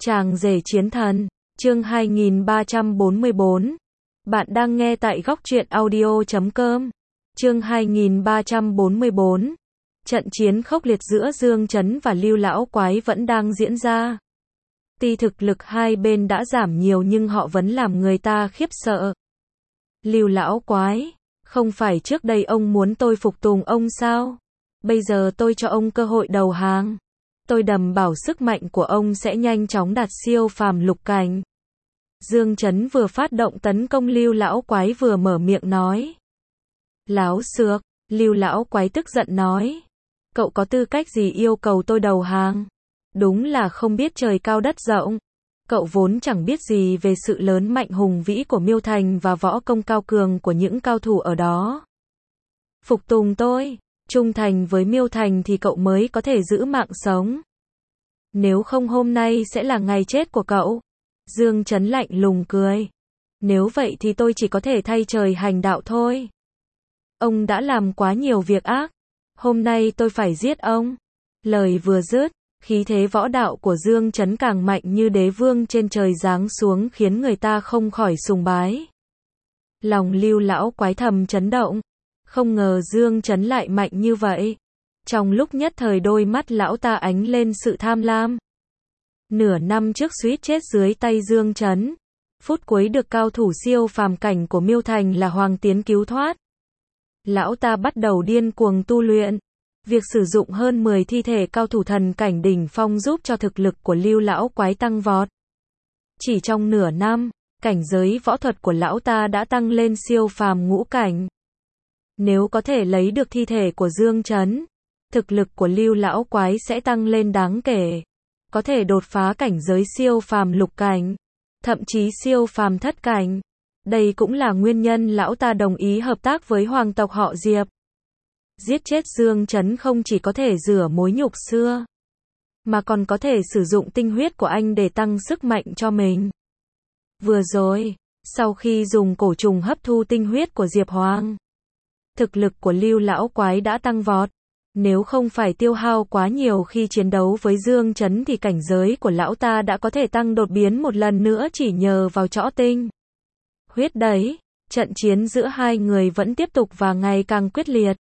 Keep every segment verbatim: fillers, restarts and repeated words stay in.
Chàng rể chiến thần, chương hai nghìn ba trăm bốn mươi bốn. Bạn đang nghe tại góc truyện audio chấm com. Chương hai nghìn ba trăm bốn mươi bốn. Trận chiến khốc liệt giữa Dương Chấn và Lưu Lão Quái vẫn đang diễn ra. Tuy thực lực hai bên đã giảm nhiều nhưng họ vẫn làm người ta khiếp sợ. Lưu Lão Quái, không phải trước đây ông muốn tôi phục tùng ông sao? Bây giờ tôi cho ông cơ hội đầu hàng. Tôi đảm bảo sức mạnh của ông sẽ nhanh chóng đạt siêu phàm lục cảnh. Dương Chấn vừa phát động tấn công Lưu Lão Quái vừa mở miệng nói. Láo xược, Lưu Lão Quái tức giận nói. Cậu có tư cách gì yêu cầu tôi đầu hàng? Đúng là không biết trời cao đất rộng. Cậu vốn chẳng biết gì về sự lớn mạnh hùng vĩ của Miêu Thành và võ công cao cường của những cao thủ ở đó. Phục tùng tôi, trung thành với Miêu Thành thì cậu mới có thể giữ mạng sống. Nếu không hôm nay sẽ là ngày chết của cậu. Dương Chấn lạnh lùng cười. Nếu vậy thì tôi chỉ có thể thay trời hành đạo thôi. Ông đã làm quá nhiều việc ác. Hôm nay tôi phải giết ông. Lời vừa dứt, khí thế võ đạo của Dương Chấn càng mạnh như đế vương trên trời giáng xuống khiến người ta không khỏi sùng bái. Lòng Lưu Lão Quái thầm chấn động. Không ngờ Dương Chấn lại mạnh như vậy. Trong lúc nhất thời đôi mắt lão ta ánh lên sự tham lam. Nửa năm trước suýt chết dưới tay Dương Chấn. Phút cuối được cao thủ siêu phàm cảnh của Miêu Thành là Hoàng Tiến cứu thoát. Lão ta bắt đầu điên cuồng tu luyện. Việc sử dụng hơn mười thi thể cao thủ thần cảnh đỉnh phong giúp cho thực lực của Lưu Lão Quái tăng vọt. Chỉ trong nửa năm, cảnh giới võ thuật của lão ta đã tăng lên siêu phàm ngũ cảnh. Nếu có thể lấy được thi thể của Dương Chấn, thực lực của Lưu Lão Quái sẽ tăng lên đáng kể. Có thể đột phá cảnh giới siêu phàm lục cảnh, thậm chí siêu phàm thất cảnh. Đây cũng là nguyên nhân lão ta đồng ý hợp tác với hoàng tộc họ Diệp. Giết chết Dương Chấn không chỉ có thể rửa mối nhục xưa, mà còn có thể sử dụng tinh huyết của anh để tăng sức mạnh cho mình. Vừa rồi, sau khi dùng cổ trùng hấp thu tinh huyết của Diệp Hoàng, thực lực của Lưu Lão Quái đã tăng vọt. Nếu không phải tiêu hao quá nhiều khi chiến đấu với Dương Chấn thì cảnh giới của lão ta đã có thể tăng đột biến một lần nữa chỉ nhờ vào trõ tinh huyết đấy. Trận chiến giữa hai người vẫn tiếp tục và ngày càng quyết liệt.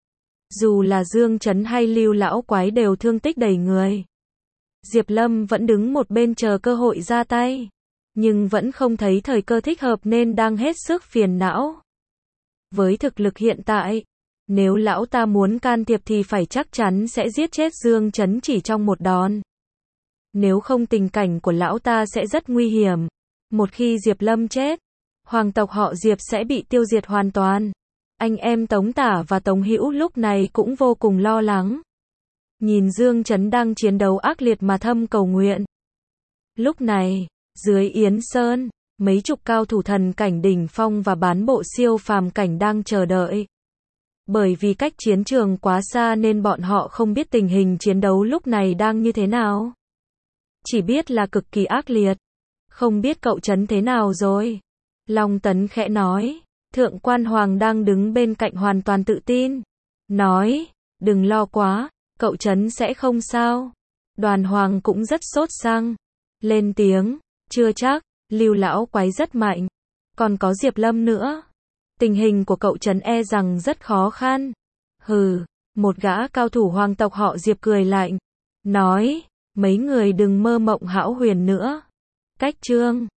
Dù là Dương Chấn hay Lưu Lão Quái đều thương tích đầy người. Diệp Lâm vẫn đứng một bên chờ cơ hội ra tay, nhưng vẫn không thấy thời cơ thích hợp nên đang hết sức phiền não. Với thực lực hiện tại, nếu lão ta muốn can thiệp thì phải chắc chắn sẽ giết chết Dương Chấn chỉ trong một đòn. Nếu không tình cảnh của lão ta sẽ rất nguy hiểm. Một khi Diệp Lâm chết, hoàng tộc họ Diệp sẽ bị tiêu diệt hoàn toàn. Anh em Tống Tả và Tống Hữu lúc này cũng vô cùng lo lắng. Nhìn Dương Chấn đang chiến đấu ác liệt mà thầm cầu nguyện. Lúc này, dưới Yến Sơn, mấy chục cao thủ thần cảnh đỉnh phong và bán bộ siêu phàm cảnh đang chờ đợi. Bởi vì cách chiến trường quá xa nên bọn họ không biết tình hình chiến đấu lúc này đang như thế nào. Chỉ biết là cực kỳ ác liệt. Không biết cậu Chấn thế nào rồi? Long Tấn khẽ nói. Thượng quan Hoàng đang đứng bên cạnh hoàn toàn tự tin. Nói, đừng lo quá, cậu Chấn sẽ không sao. Đoàn Hoàng cũng rất sốt sắng. Lên tiếng, chưa chắc, Lưu Lão Quái rất mạnh. Còn có Diệp Lâm nữa. Tình hình của cậu Chấn e rằng rất khó khăn. Hừ, một gã cao thủ hoàng tộc họ Diệp cười lạnh. Nói, mấy người đừng mơ mộng hão huyền nữa. Cách chương